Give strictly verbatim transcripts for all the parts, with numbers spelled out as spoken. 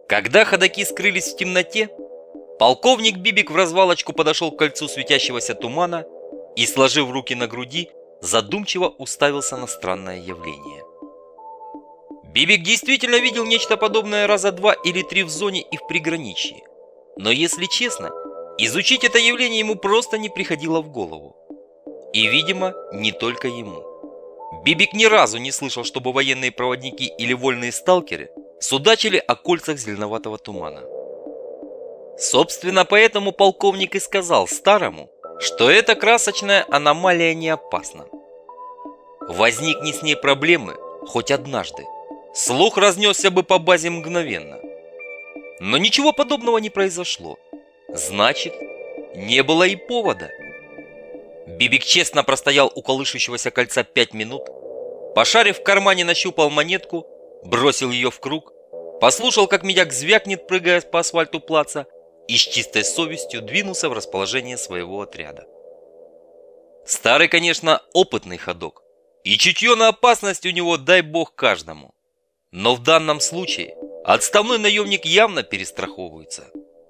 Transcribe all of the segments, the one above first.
Когда ходаки скрылись в темноте, полковник Бибик в развалочку подошел к кольцу светящегося тумана и, сложив руки на груди, задумчиво уставился на странное явление. Бибик действительно видел нечто подобное раза два или три в зоне и в приграничье. Но, если честно, изучить это явление ему просто не приходило в голову. И, видимо, не только ему. Бибик ни разу не слышал, чтобы военные проводники или вольные сталкеры судачили о кольцах зеленоватого тумана. Собственно, поэтому полковник и сказал старому, что эта красочная аномалия не опасна. Возникни с ней проблемы хоть однажды, слух разнесся бы по базе мгновенно. Но ничего подобного не произошло. Значит, не было и повода. Бибик честно простоял у колышущегося кольца пять минут, пошарив в кармане, нащупал монетку, бросил ее в круг, послушал, как медяк звякнет, прыгая по асфальту плаца, и с чистой совестью двинулся в расположение своего отряда. Старый, конечно, опытный ходок, и чутье на опасность у него, дай бог, каждому. Но в данном случае отставной наемник явно перестраховывается.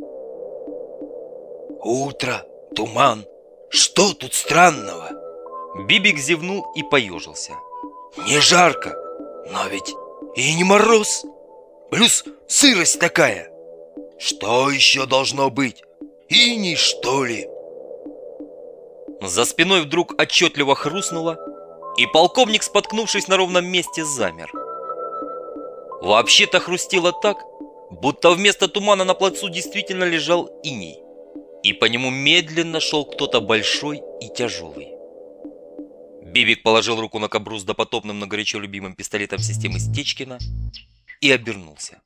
Утро, туман. Что тут странного? Бибик зевнул и поежился. Не жарко, но ведь и не мороз. Плюс сырость такая. Что еще должно быть? Иней, что ли? За спиной вдруг отчетливо хрустнуло, и полковник, споткнувшись на ровном месте, замер. Вообще-то хрустело так, будто вместо тумана на плацу действительно лежал иней, и по нему медленно шел кто-то большой и тяжелый. Бибик положил руку на кобру с допотопным, но горячо любимым пистолетом системы Стечкина и обернулся.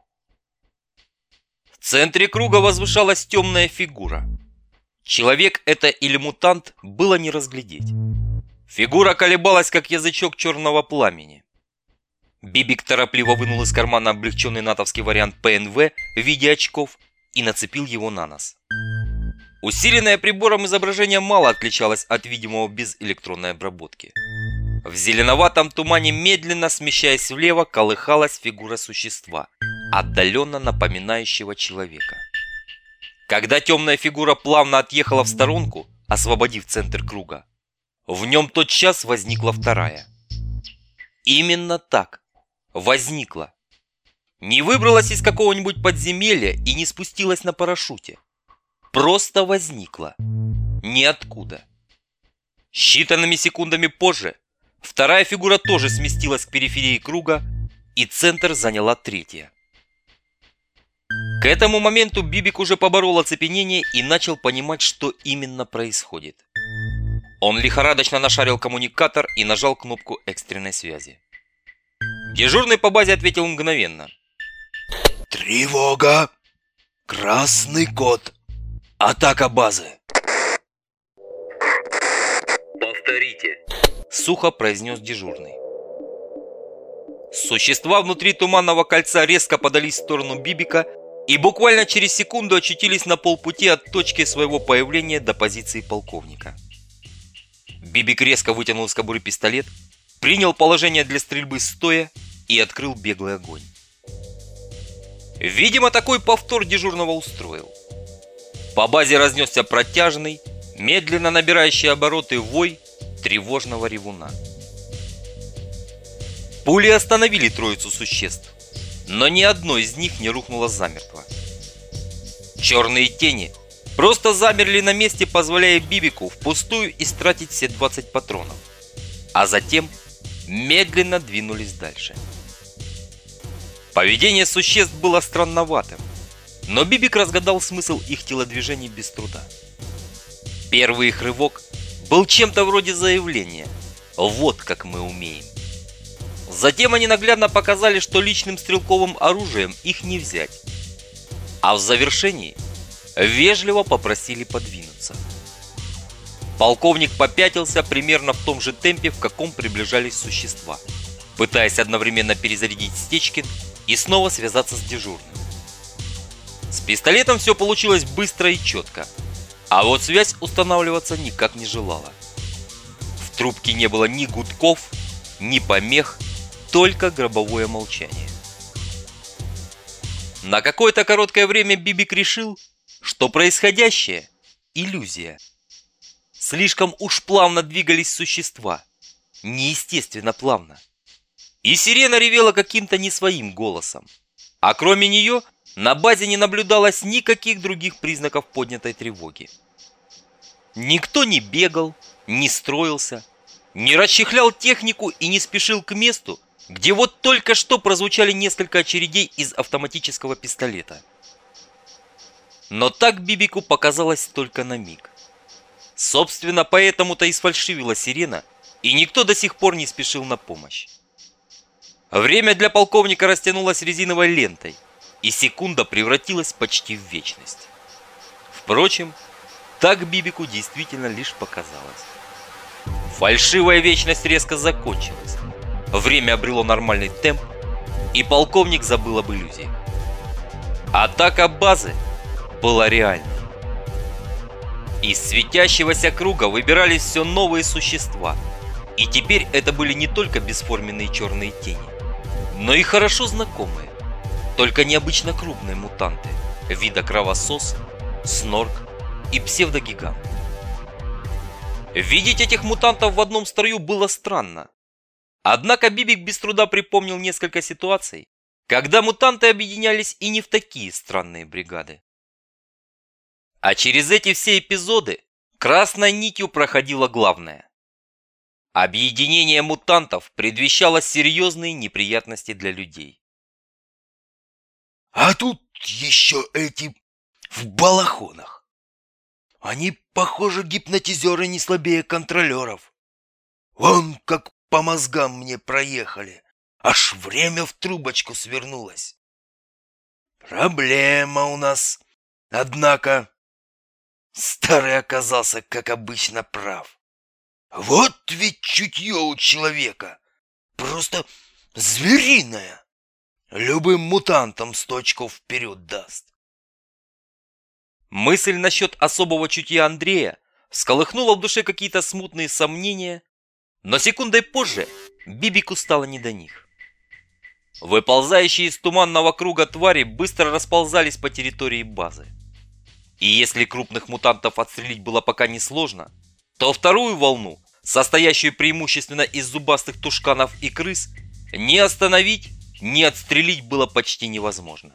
В центре круга возвышалась темная фигура. Человек это или мутант, было не разглядеть. Фигура колебалась, как язычок черного пламени. Бибик торопливо вынул из кармана облегченный натовский вариант ПНВ в виде очков и нацепил его на нос. Усиленное прибором изображение мало отличалось от видимого без электронной обработки. В зеленоватом тумане, медленно смещаясь влево, колыхалась фигура существа, отдаленно напоминающего человека. Когда темная фигура плавно отъехала в сторонку, освободив центр круга, в нем тотчас возникла вторая. Именно так. Возникла. Не выбралась из какого-нибудь подземелья и не спустилась на парашюте. Просто возникла. Ниоткуда. Считанными секундами позже вторая фигура тоже сместилась к периферии круга, и центр заняла третья. К этому моменту Бибик уже поборол оцепенение и начал понимать, что именно происходит. Он лихорадочно нашарил коммуникатор и нажал кнопку экстренной связи. Дежурный по базе ответил мгновенно. Тревога! Красный код! Атака базы! Повторите, сухо произнес дежурный. Существа внутри туманного кольца резко подались в сторону Бибика и буквально через секунду очутились на полпути от точки своего появления до позиции полковника. Бибик резко вытянул из кобуры пистолет, принял положение для стрельбы стоя и открыл беглый огонь. Видимо, такой повтор дежурного устроил. По базе разнесся протяжный, медленно набирающий обороты вой тревожного ревуна. Пули остановили троицу существ, но ни одно из них не рухнуло замертво. Черные тени просто замерли на месте, позволяя Бибику впустую истратить все двадцать патронов, а затем медленно двинулись дальше. Поведение существ было странноватым, но Бибик разгадал смысл их телодвижений без труда. Первый их рывок был чем-то вроде заявления «Вот как мы умеем». Затем они наглядно показали, что личным стрелковым оружием их не взять, а в завершении вежливо попросили подвинуться. Полковник попятился примерно в том же темпе, в каком приближались существа, пытаясь одновременно перезарядить Стечкин и снова связаться с дежурным. С пистолетом все получилось быстро и четко, а вот связь устанавливаться никак не желала. В трубке не было ни гудков, ни помех, только гробовое молчание. На какое-то короткое время Бибик решил, что происходящее – иллюзия. Слишком уж плавно двигались существа, неестественно плавно. И сирена ревела каким-то не своим голосом. А кроме нее на базе не наблюдалось никаких других признаков поднятой тревоги. Никто не бегал, не строился, не расчехлял технику и не спешил к месту, где вот только что прозвучали несколько очередей из автоматического пистолета. Но так Бибику показалось только на миг. Собственно, поэтому-то и сфальшивила сирена, и никто до сих пор не спешил на помощь. Время для полковника растянулось резиновой лентой, и секунда превратилась почти в вечность. Впрочем, так Бибику действительно лишь показалось. Фальшивая вечность резко закончилась. Время обрело нормальный темп, и полковник забыл об иллюзии. Атака базы была реальной. Из светящегося круга выбирались все новые существа, и теперь это были не только бесформенные черные тени, но и хорошо знакомые, только необычно крупные мутанты вида кровосос, снорк и псевдогигант. Видеть этих мутантов в одном строю было странно. Однако Бибик без труда припомнил несколько ситуаций, когда мутанты объединялись и не в такие странные бригады. А через эти все эпизоды красной нитью проходило главное. Объединение мутантов предвещало серьезные неприятности для людей. А тут еще эти в балахонах. Они, похоже, гипнотизеры не слабее контролеров. Вон как по мозгам мне проехали. Аж время в трубочку свернулось. Проблема у нас, однако. Старый оказался, как обычно, прав. Вот ведь чутье у человека. Просто звериное. Любым мутантам сто очков вперед даст. Мысль насчет особого чутья Андрея всколыхнула в душе какие-то смутные сомнения, но секундой позже Бибику стало не до них. Выползающие из туманного круга твари быстро расползались по территории базы. И если крупных мутантов отстрелить было пока несложно, то вторую волну, состоящую преимущественно из зубастых тушканов и крыс, ни остановить, ни отстрелить было почти невозможно.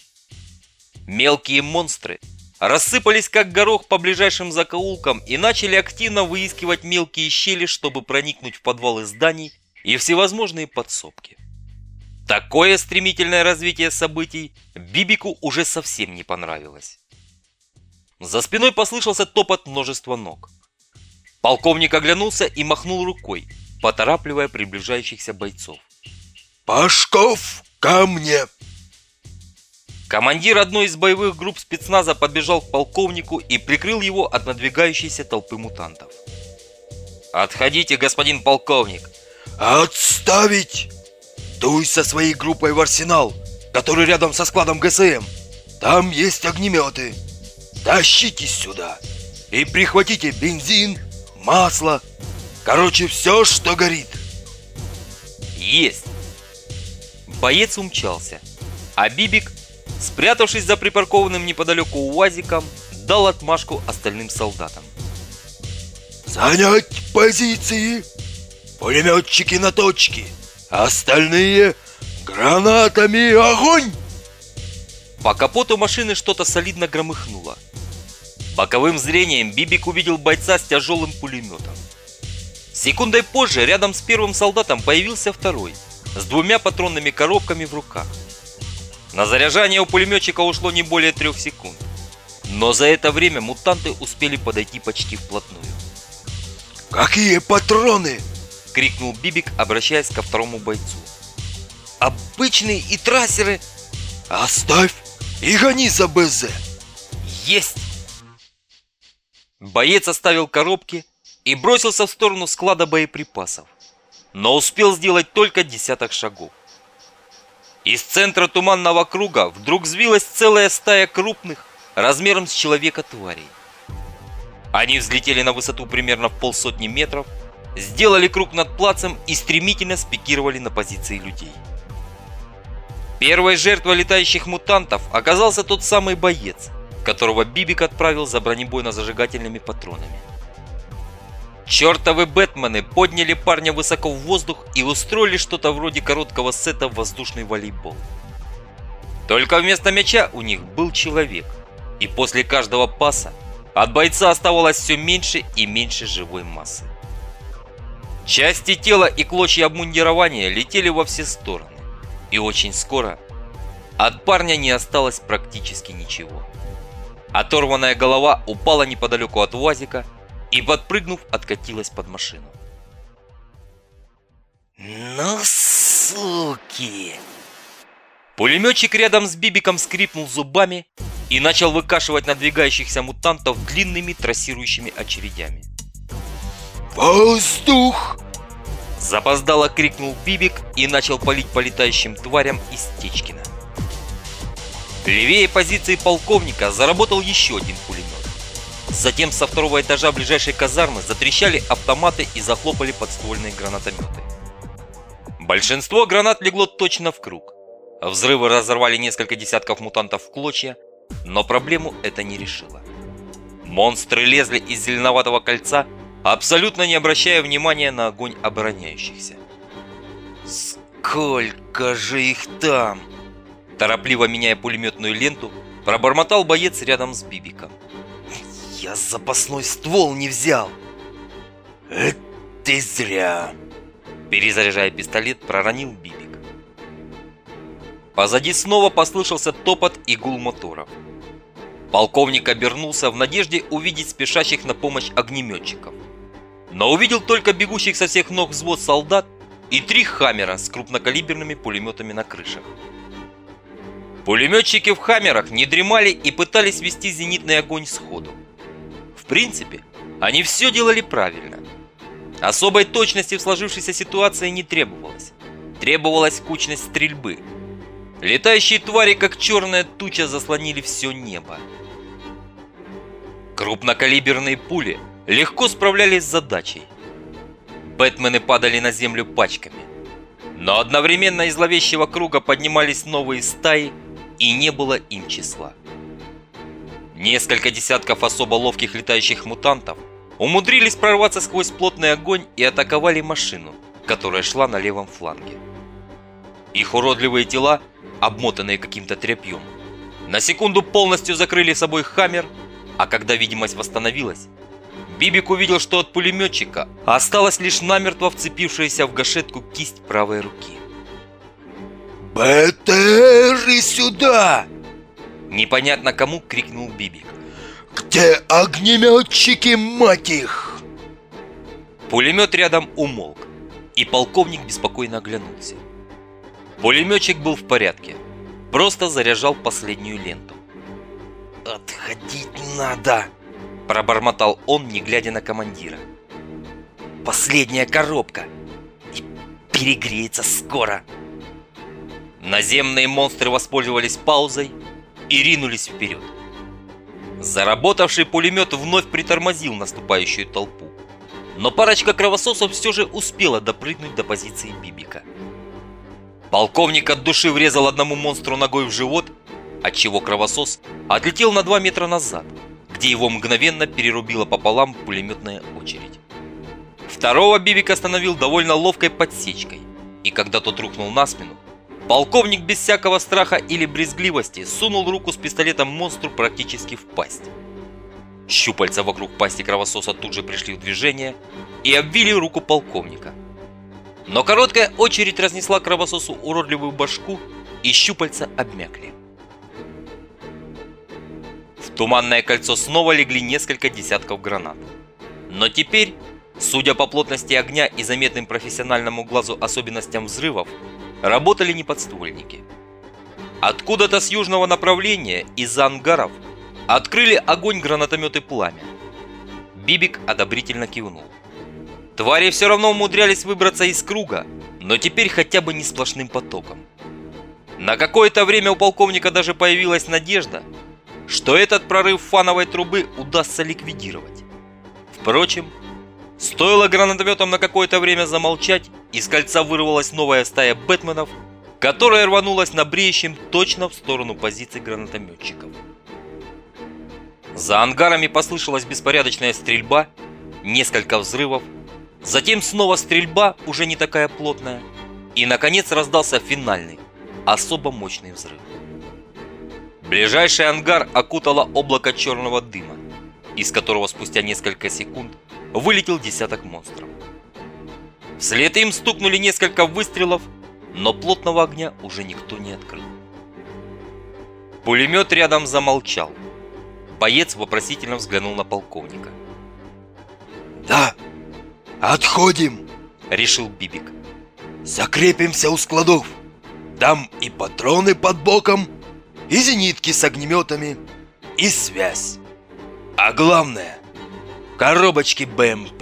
Мелкие монстры рассыпались как горох по ближайшим закоулкам и начали активно выискивать мелкие щели, чтобы проникнуть в подвалы зданий и всевозможные подсобки. Такое стремительное развитие событий Бибику уже совсем не понравилось. За спиной послышался топот множества ног. Полковник оглянулся и махнул рукой, поторапливая приближающихся бойцов. «Пашков, ко мне!» Командир одной из боевых групп спецназа подбежал к полковнику и прикрыл его от надвигающейся толпы мутантов. «Отходите, господин полковник!» «Отставить! Дуй со своей группой в арсенал, который рядом со складом ГСМ. Там есть огнеметы. Тащитесь сюда и прихватите бензин, масло. Короче, все, что горит». «Есть!» Боец умчался, а Бибик, спрятавшись за припаркованным неподалеку УАЗиком, дал отмашку остальным солдатам. «Занять позиции! Пулеметчики на точке! Остальные гранатами огонь!» По капоту машины что-то солидно громыхнуло. Боковым зрением Бибик увидел бойца с тяжелым пулеметом. Секундой позже рядом с первым солдатом появился второй, с двумя патронными коробками в руках. На заряжание у пулеметчика ушло не более трех секунд. Но за это время мутанты успели подойти почти вплотную. «Какие патроны?» — крикнул Бибик, обращаясь ко второму бойцу. «Обычные и трассеры!» «Оставь и гони за БЗ!» «Есть!» Боец оставил коробки и бросился в сторону склада боеприпасов, но успел сделать только десяток шагов. Из центра туманного круга вдруг взвилась целая стая крупных, размером с человека тварей. Они взлетели на высоту примерно в полсотни метров, сделали круг над плацем и стремительно спикировали на позиции людей. Первой жертвой летающих мутантов оказался тот самый боец, которого Бибик отправил за бронебойно-зажигательными патронами. Чертовы Бэтмены подняли парня высоко в воздух и устроили что-то вроде короткого сета в воздушный волейбол. Только вместо мяча у них был человек, и после каждого паса от бойца оставалось все меньше и меньше живой массы. Части тела и клочья обмундирования летели во все стороны, и очень скоро от парня не осталось практически ничего. Оторванная голова упала неподалеку от УАЗика и, подпрыгнув, откатилась под машину. Ну, суки! Пулеметчик рядом с Бибиком скрипнул зубами и начал выкашивать надвигающихся мутантов длинными трассирующими очередями. «Воздух!» Запоздало крикнул Бибик и начал палить по летающим тварям из Течкина. Левее позиции полковника заработал еще один пулемет. Затем со второго этажа ближайшей казармы затрещали автоматы и захлопали подствольные гранатометы. Большинство гранат легло точно в круг. Взрывы разорвали несколько десятков мутантов в клочья, но проблему это не решило. Монстры лезли из зеленоватого кольца, абсолютно не обращая внимания на огонь обороняющихся. «Сколько же их там?» Торопливо меняя пулеметную ленту, пробормотал боец рядом с Бибиком. «Я запасной ствол не взял!» «Это ты зря!» Перезаряжая пистолет, проронил Бибик. Позади снова послышался топот и гул моторов. Полковник обернулся в надежде увидеть спешащих на помощь огнеметчиков. Но увидел только бегущих со всех ног взвод солдат и три «Хаммера» с крупнокалиберными пулеметами на крышах. Пулеметчики в «Хаммерах» не дремали и пытались вести зенитный огонь сходу. В принципе, они все делали правильно. Особой точности в сложившейся ситуации не требовалось. Требовалась кучность стрельбы. Летающие твари, как черная туча, заслонили все небо. Крупнокалиберные пули легко справлялись с задачей. Бэтмены падали на землю пачками. Но одновременно из зловещего круга поднимались новые стаи, и не было им числа. Несколько десятков особо ловких летающих мутантов умудрились прорваться сквозь плотный огонь и атаковали машину, которая шла на левом фланге. Их уродливые тела, обмотанные каким-то тряпьем, на секунду полностью закрыли собой «Хаммер», а когда видимость восстановилась, Бибик увидел, что от пулеметчика осталась лишь намертво вцепившаяся в гашетку кисть правой руки. «БТРы сюда!» Непонятно кому крикнул Бибик. «Где огнеметчики, мать их?» Пулемет рядом умолк, и полковник беспокойно оглянулся. Пулеметчик был в порядке, просто заряжал последнюю ленту. «Отходить надо!» – пробормотал он, не глядя на командира. «Последняя коробка! И перегреется скоро!» Наземные монстры воспользовались паузой и ринулись вперед. Заработавший пулемет вновь притормозил наступающую толпу, но парочка кровососов все же успела допрыгнуть до позиции Бибика. Полковник от души врезал одному монстру ногой в живот, отчего кровосос отлетел на два метра назад, где его мгновенно перерубила пополам пулеметная очередь. Второго Бибик остановил довольно ловкой подсечкой, и когда тот рухнул на спину, полковник без всякого страха или брезгливости сунул руку с пистолетом монстру практически в пасть. Щупальца вокруг пасти кровососа тут же пришли в движение и обвили руку полковника. Но короткая очередь разнесла кровососу уродливую башку, и щупальца обмякли. В туманное кольцо снова легли несколько десятков гранат. Но теперь, судя по плотности огня и заметным профессиональному глазу особенностям взрывов, работали не подствольники. Откуда-то с южного направления, из-за ангаров, открыли огонь гранатометы «Пламя». Бибик одобрительно кивнул. Твари все равно умудрялись выбраться из круга, но теперь хотя бы не сплошным потоком. На какое-то время у полковника даже появилась надежда, что этот прорыв фановой трубы удастся ликвидировать. Впрочем, стоило гранатометам на какое-то время замолчать, из кольца вырвалась новая стая бэтменов, которая рванулась на бреющем точно в сторону позиций гранатометчиков. За ангарами послышалась беспорядочная стрельба, несколько взрывов, затем снова стрельба, уже не такая плотная, и, наконец, раздался финальный, особо мощный взрыв. Ближайший ангар окутало облако черного дыма, из которого спустя несколько секунд вылетел десяток монстров. Вслед им стукнули несколько выстрелов, но плотного огня уже никто не открыл. Пулемет рядом замолчал. Боец вопросительно взглянул на полковника. «Да, отходим!» — решил Бибик. «Закрепимся у складов. Там и патроны под боком, и зенитки с огнеметами, и связь. А главное — коробочки БМП».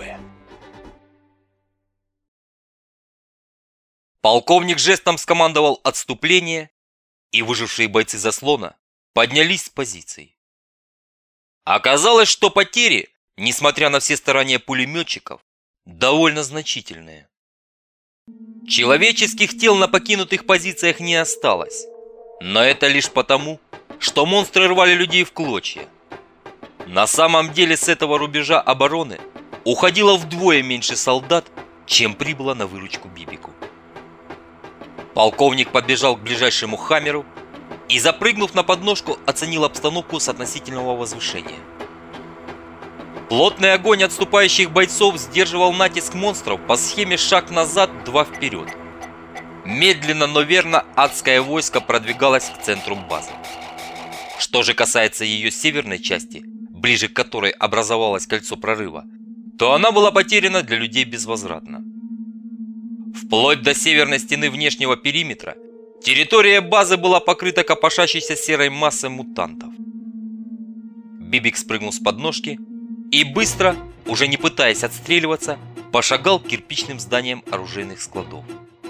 Полковник жестом скомандовал отступление, и выжившие бойцы заслона поднялись с позиций. Оказалось, что потери, несмотря на все старания пулеметчиков, довольно значительные. Человеческих тел на покинутых позициях не осталось, но это лишь потому, что монстры рвали людей в клочья. На самом деле с этого рубежа обороны уходило вдвое меньше солдат, чем прибыло на выручку Бибику. Полковник подбежал к ближайшему «Хаммеру» и, запрыгнув на подножку, оценил обстановку с относительного возвышения. Плотный огонь отступающих бойцов сдерживал натиск монстров по схеме шаг назад, два вперед. Медленно, но верно адское войско продвигалось к центру базы. Что же касается ее северной части, ближе к которой образовалось кольцо прорыва, то она была потеряна для людей безвозвратно. Вплоть до северной стены внешнего периметра территория базы была покрыта копошащейся серой массой мутантов. Бибик спрыгнул с подножки и быстро, уже не пытаясь отстреливаться, пошагал к кирпичным зданиям оружейных складов.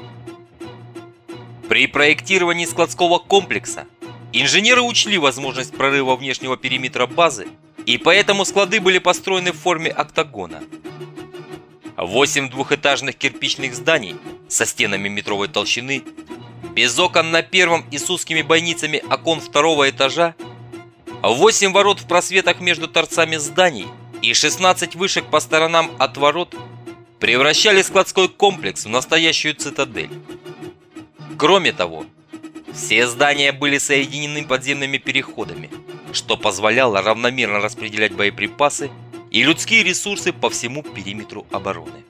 При проектировании складского комплекса инженеры учли возможность прорыва внешнего периметра базы, и поэтому склады были построены в форме октагона. Восемь двухэтажных кирпичных зданий со стенами метровой толщины, без окон на первом и с узкими бойницами окон второго этажа, восемь ворот в просветах между торцами зданий и шестнадцать вышек по сторонам от ворот превращали складской комплекс в настоящую цитадель. Кроме того, все здания были соединены подземными переходами, что позволяло равномерно распределять боеприпасы и людские ресурсы по всему периметру обороны.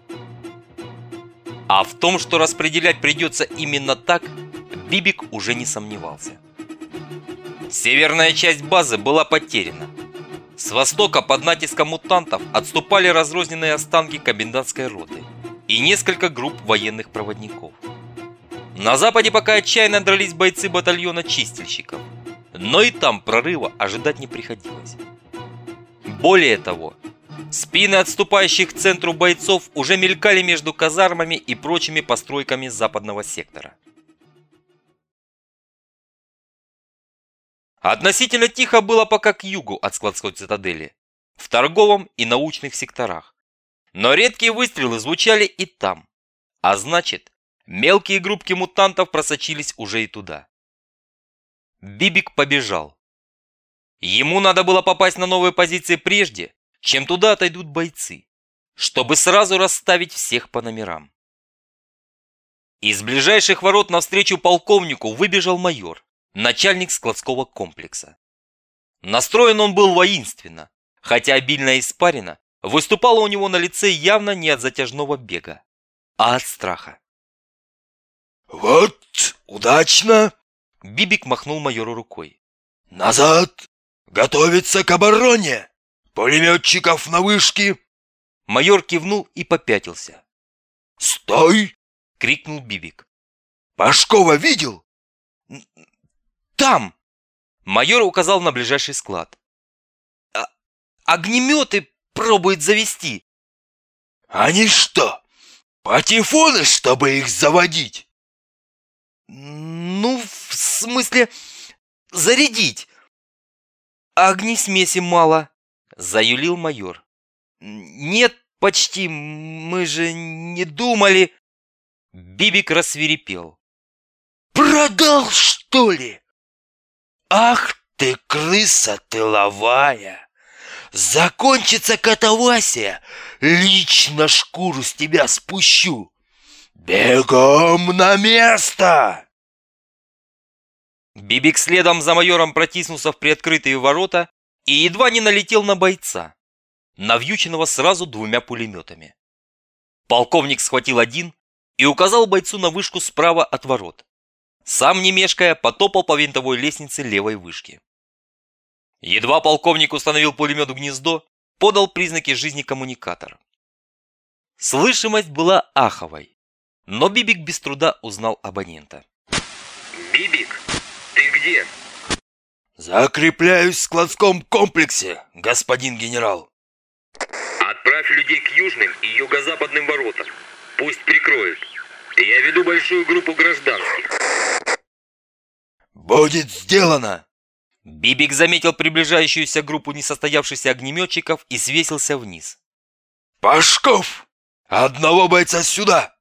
А в том, что распределять придется именно так, Бибик уже не сомневался. Северная часть базы была потеряна. С востока под натиском мутантов отступали разрозненные останки комендантской роты и несколько групп военных проводников. На западе пока отчаянно дрались бойцы батальона чистильщиков, но и там прорыва ожидать не приходилось. Более того, спины отступающих к центру бойцов уже мелькали между казармами и прочими постройками западного сектора. Относительно тихо было пока к югу от складской цитадели, в торговом и научных секторах. Но редкие выстрелы звучали и там, а значит, мелкие группки мутантов просочились уже и туда. Бибик побежал. Ему надо было попасть на новые позиции прежде, чем туда отойдут бойцы, чтобы сразу расставить всех по номерам. Из ближайших ворот навстречу полковнику выбежал майор, начальник складского комплекса. Настроен он был воинственно, хотя обильная испарина выступала у него на лице явно не от затяжного бега, а от страха. «Вот, удачно!» Бибик махнул майору рукой. «Назад! Готовиться к обороне! Пулеметчиков на вышке!» Майор кивнул и попятился. «Стой!» — крикнул Бибик. «Пашкова видел?» «Там!» — майор указал на ближайший склад. А огнеметы пробует завести!» «Они что, патефоны, чтобы их заводить?» «Ну, в смысле, зарядить. Огнесмеси мало», — заюлил майор. «Нет, почти, мы же не думали». Бибик рассвирепел. «Пр! Продал, что ли? Ах ты, крыса тыловая! Закончится катавасия, лично шкуру с тебя спущу. Бегом на место!» Бибик следом за майором протиснулся в приоткрытые ворота и едва не налетел на бойца, навьюченного сразу двумя пулеметами. Полковник схватил один и указал бойцу на вышку справа от ворот. Сам, не мешкая, потопал по винтовой лестнице левой вышки. Едва полковник установил пулемет в гнездо, подал признаки жизни коммуникатор. Слышимость была аховой, но Бибик без труда узнал абонента. «Бибик, ты где?» «Закрепляюсь в складском комплексе, господин генерал». «Отправь людей к южным и юго-западным воротам. Пусть прикроют. Я веду большую группу гражданских». «Будет сделано!» Бибик заметил приближающуюся группу несостоявшихся огнеметчиков и свесился вниз. «Пашков! Одного бойца сюда!»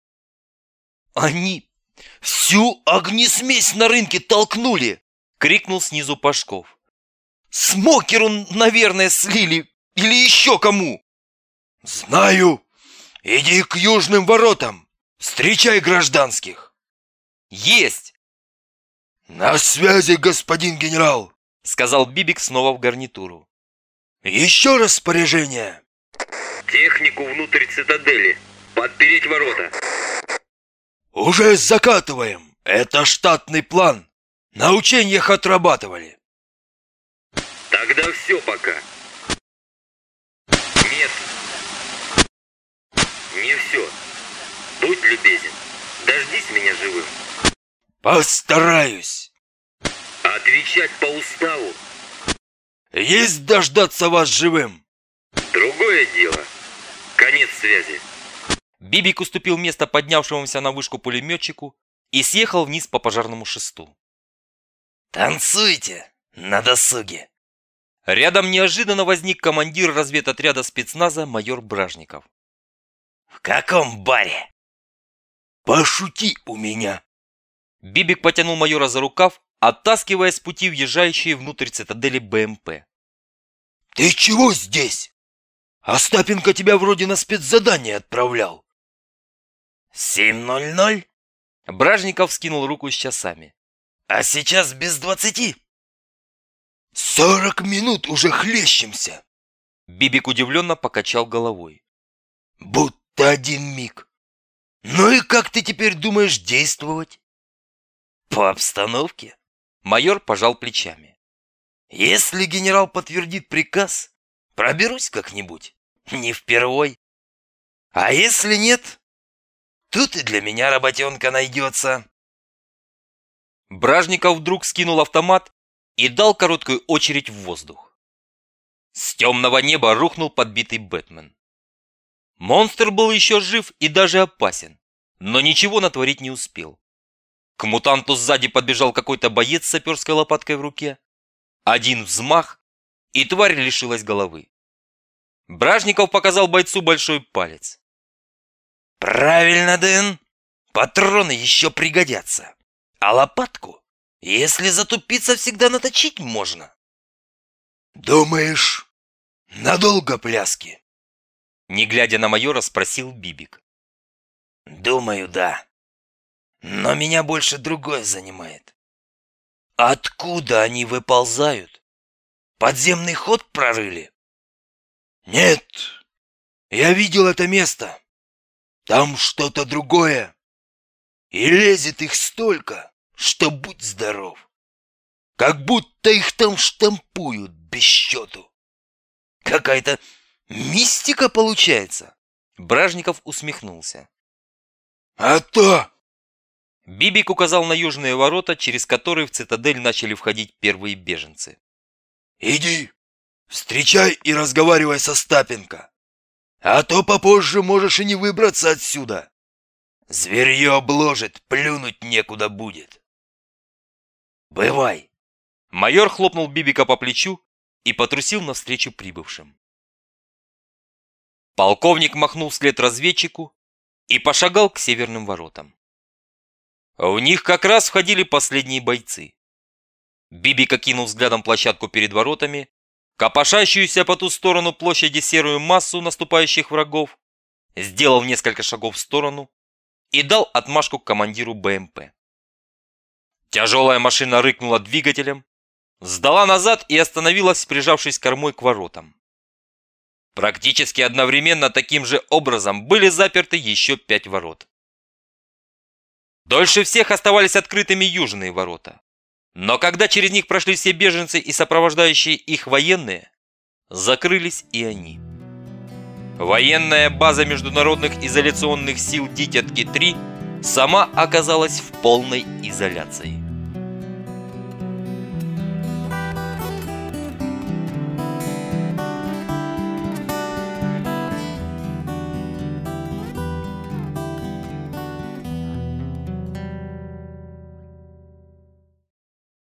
«Они всю огнесмесь на рынке толкнули!» — крикнул снизу Пашков. «Смокеру, наверное, слили! Или еще кому!» «Знаю! Иди к южным воротам! Встречай гражданских!» «Есть!» «На связи, господин генерал!» — сказал Бибик снова в гарнитуру. «Еще распоряжение!» «Технику внутрь цитадели. Подпереть ворота». «Уже закатываем! Это штатный план! На учениях отрабатывали!» «Тогда все пока». «Нет. Не все. Будь любезен. Дождись меня живым». «Постараюсь!» «Отвечать по уставу». «Есть дождаться вас живым!» «Другое дело. Конец связи». Бибик уступил место поднявшемуся на вышку пулеметчику и съехал вниз по пожарному шесту. «Танцуйте на досуге!» Рядом неожиданно возник командир разведотряда спецназа майор Бражников. «В каком баре?» «Пошути у меня!» Бибик потянул майора за рукав, оттаскивая с пути въезжающие внутрь цитадели БМП. «Ты чего здесь? Остапенко тебя вроде на спецзадание отправлял». семь ноль ноль? Бражников скинул руку с часами. А сейчас без двадцати. «Сорок минут уже хлещемся!» Бибик удивленно покачал головой. «Будто один миг. Ну и как ты теперь думаешь действовать?» По обстановке. Майор пожал плечами. Если генерал подтвердит приказ, проберусь как-нибудь. Не впервой. А если нет, тут и для меня работенка найдется. Бражников вдруг скинул автомат и дал короткую очередь в воздух. С темного неба рухнул подбитый Бэтмен. Монстр был еще жив и даже опасен, но ничего натворить не успел. К мутанту сзади подбежал какой-то боец с саперской лопаткой в руке. Один взмах, и тварь лишилась головы. Бражников показал бойцу большой палец. Правильно, Дэн. Патроны еще пригодятся. А лопатку, если затупиться, всегда наточить можно. «Думаешь, надолго пляски?» Не глядя на майора, спросил Бибик. Думаю, да. Но меня больше другое занимает. Откуда они выползают? Подземный ход прорыли? «Нет, я видел это место. Там что-то другое. И лезет их столько, что будь здоров. Как будто их там штампуют без счету. Какая-то мистика получается. Бражников усмехнулся. А то! Бибик указал на южные ворота, через которые в цитадель начали входить первые беженцы. Иди, встречай и разговаривай со Остапенко. А то попозже можешь и не выбраться отсюда. Зверье обложит, плюнуть некуда будет. Бывай. Майор хлопнул Бибика по плечу и потрусил навстречу прибывшим. Полковник махнул вслед разведчику и пошагал к северным воротам. В них как раз входили последние бойцы. Бибик окинул взглядом площадку перед воротами, копошащуюся по ту сторону площади серую массу наступающих врагов, сделал несколько шагов в сторону и дал отмашку командиру БМП. Тяжелая машина рыкнула двигателем, сдала назад и остановилась, прижавшись кормой к воротам. Практически одновременно таким же образом были заперты еще пять ворот. Дольше всех оставались открытыми южные ворота. Но когда через них прошли все беженцы и сопровождающие их военные, закрылись и они. Военная база международных изоляционных сил Дитятки-три сама оказалась в полной изоляции.